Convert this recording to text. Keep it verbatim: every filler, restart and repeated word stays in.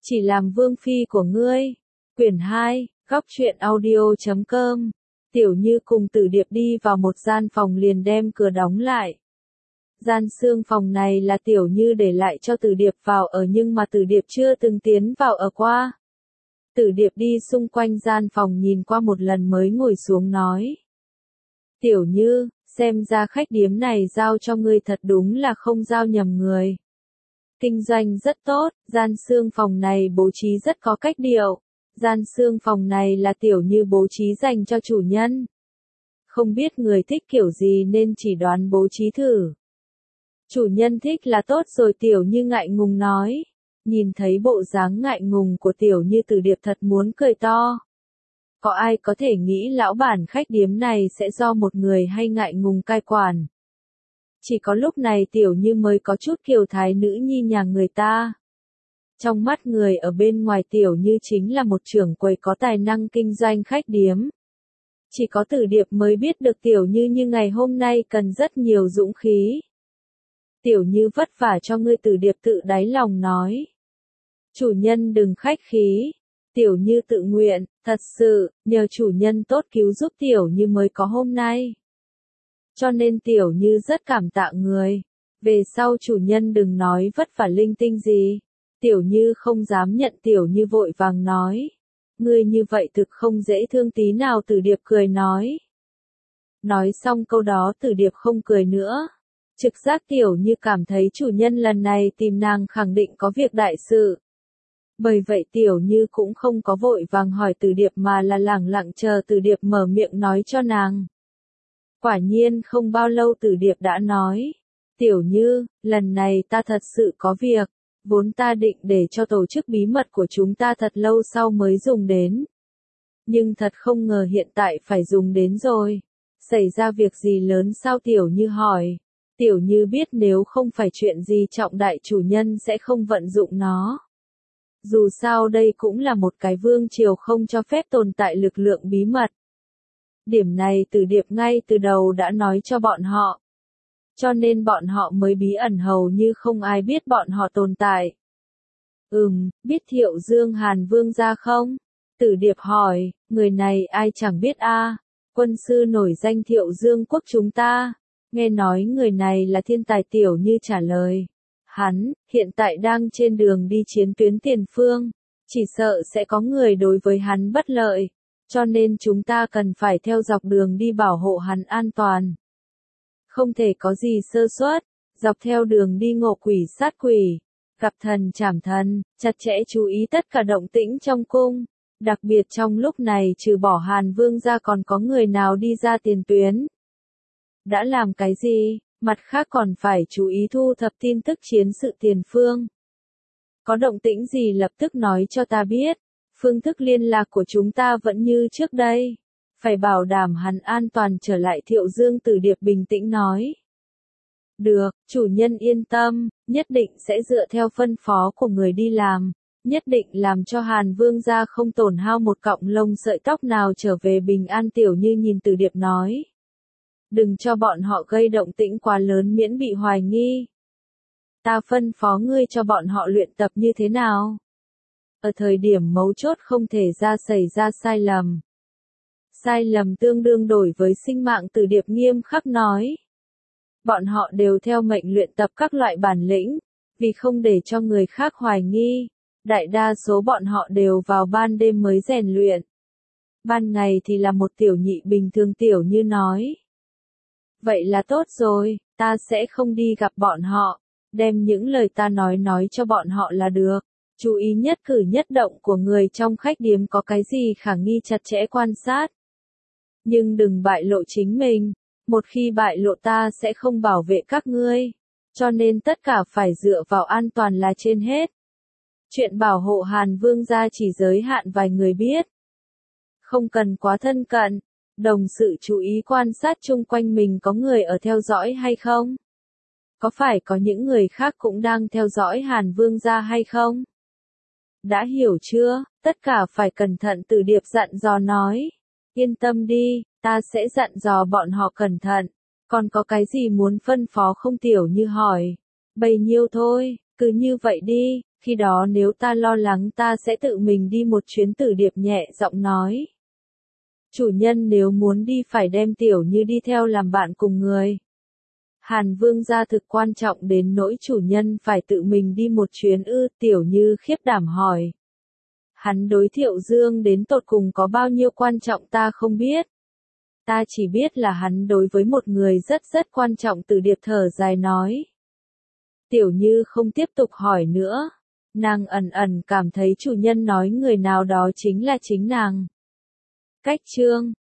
Chỉ làm vương phi của ngươi. Quyển hai, góc truyện audio chấm com. Tiểu Như cùng Tử Điệp đi vào một gian phòng liền đem cửa đóng lại. Gian xương phòng này là Tiểu Như để lại cho Tử Điệp vào ở nhưng mà Tử Điệp chưa từng tiến vào ở qua. Tử Điệp đi xung quanh gian phòng nhìn qua một lần mới ngồi xuống nói. Tiểu Như, xem ra khách điếm này giao cho ngươi thật đúng là không giao nhầm người. Kinh doanh rất tốt, gian xương phòng này bố trí rất có cách điệu. Gian xương phòng này là Tiểu Như bố trí dành cho chủ nhân. Không biết người thích kiểu gì nên chỉ đoán bố trí thử. Chủ nhân thích là tốt rồi, Tiểu Như ngại ngùng nói. Nhìn thấy bộ dáng ngại ngùng của Tiểu Như, Tử Điệp thật muốn cười to. Có ai có thể nghĩ lão bản khách điếm này sẽ do một người hay ngại ngùng cai quản. Chỉ có lúc này Tiểu Như mới có chút kiều thái nữ nhi nhà người ta. Trong mắt người ở bên ngoài Tiểu Như chính là một trưởng quầy có tài năng kinh doanh khách điếm. Chỉ có Tử Điệp mới biết được Tiểu Như như ngày hôm nay cần rất nhiều dũng khí. Tiểu Như vất vả cho ngươi, Tử Điệp tự đáy lòng nói. Chủ nhân đừng khách khí. Tiểu Như tự nguyện, thật sự, nhờ chủ nhân tốt cứu giúp Tiểu Như mới có hôm nay. Cho nên Tiểu Như rất cảm tạ người. Về sau chủ nhân đừng nói vất vả linh tinh gì. Tiểu Như không dám nhận, Tiểu Như vội vàng nói. Ngươi như vậy thực không dễ thương tí nào, Tử Điệp cười nói. Nói xong câu đó Tử Điệp không cười nữa. Trực giác Tiểu Như cảm thấy chủ nhân lần này tìm nàng khẳng định có việc đại sự. Bởi vậy Tiểu Như cũng không có vội vàng hỏi Tử Điệp mà là lẳng lặng chờ Tử Điệp mở miệng nói cho nàng. Quả nhiên không bao lâu Tử Điệp đã nói. Tiểu Như, lần này ta thật sự có việc. Vốn ta định để cho tổ chức bí mật của chúng ta thật lâu sau mới dùng đến. Nhưng thật không ngờ hiện tại phải dùng đến rồi. Xảy ra việc gì lớn sao, Tiểu Như hỏi. Tiểu Như biết nếu không phải chuyện gì trọng đại chủ nhân sẽ không vận dụng nó. Dù sao đây cũng là một cái vương triều không cho phép tồn tại lực lượng bí mật. Điểm này Tử Điệp ngay từ đầu đã nói cho bọn họ. Cho nên bọn họ mới bí ẩn hầu như không ai biết bọn họ tồn tại. Ừm, biết Thiệu Dương Hàn Vương gia không? Tử Điệp hỏi, người này ai chẳng biết a? Quân sư nổi danh Thiệu Dương quốc chúng ta. Nghe nói người này là thiên tài, Tiểu Như trả lời. Hắn, hiện tại đang trên đường đi chiến tuyến tiền phương. Chỉ sợ sẽ có người đối với hắn bất lợi. Cho nên chúng ta cần phải theo dọc đường đi bảo hộ hắn an toàn. Không thể có gì sơ suất, dọc theo đường đi ngộ quỷ sát quỷ, gặp thần chảm thần, chặt chẽ chú ý tất cả động tĩnh trong cung. Đặc biệt trong lúc này trừ bỏ Hàn Vương ra còn có người nào đi ra tiền tuyến. Đã làm cái gì, mặt khác còn phải chú ý thu thập tin tức chiến sự tiền phương. Có động tĩnh gì lập tức nói cho ta biết, phương thức liên lạc của chúng ta vẫn như trước đây. Phải bảo đảm hắn an toàn trở lại, Thiệu Dương. Tử Điệp bình tĩnh nói. Được, chủ nhân yên tâm, nhất định sẽ dựa theo phân phó của người đi làm, nhất định làm cho Hàn Vương gia không tổn hao một cọng lông sợi tóc nào, trở về bình an. Tiểu Như nhìn Tử Điệp nói. Đừng cho bọn họ gây động tĩnh quá lớn miễn bị hoài nghi. Ta phân phó ngươi cho bọn họ luyện tập như thế nào? Ở thời điểm mấu chốt không thể ra xảy ra sai lầm. Sai lầm tương đương đổi với sinh mạng, Tử Điệp nghiêm khắc nói. Bọn họ đều theo mệnh luyện tập các loại bản lĩnh, vì không để cho người khác hoài nghi. Đại đa số bọn họ đều vào ban đêm mới rèn luyện. Ban ngày thì là một tiểu nhị bình thường, Tiểu Như nói. Vậy là tốt rồi, ta sẽ không đi gặp bọn họ, đem những lời ta nói nói cho bọn họ là được. Chú ý nhất cử nhất động của người trong khách điếm, có cái gì khả nghi chặt chẽ quan sát. Nhưng đừng bại lộ chính mình, một khi bại lộ ta sẽ không bảo vệ các ngươi. Cho nên tất cả phải dựa vào an toàn là trên hết. Chuyện bảo hộ Hàn Vương gia chỉ giới hạn vài người biết. Không cần quá thân cận. Đồng sự chú ý quan sát chung quanh mình có người ở theo dõi hay không? Có phải có những người khác cũng đang theo dõi Hàn Vương gia hay không? Đã hiểu chưa? Tất cả phải cẩn thận, Tử Điệp dặn dò nói. Yên tâm đi, ta sẽ dặn dò bọn họ cẩn thận. Còn có cái gì muốn phân phó không? Tiểu Như hỏi. Bấy nhiêu thôi, cứ như vậy đi. Khi đó nếu ta lo lắng ta sẽ tự mình đi một chuyến. Tử Điệp nhẹ giọng nói. Chủ nhân nếu muốn đi phải đem Tiểu Như đi theo làm bạn cùng người. Hàn Vương gia thực quan trọng đến nỗi chủ nhân phải tự mình đi một chuyến ư? Tiểu Như khiếp đảm hỏi. Hắn đối Thiệu Dương đến tột cùng có bao nhiêu quan trọng ta không biết. Ta chỉ biết là hắn đối với một người rất rất quan trọng. Tử Điệp thở dài nói. Tiểu Như không tiếp tục hỏi nữa. Nàng ẩn ẩn cảm thấy chủ nhân nói người nào đó chính là chính nàng. Cách chương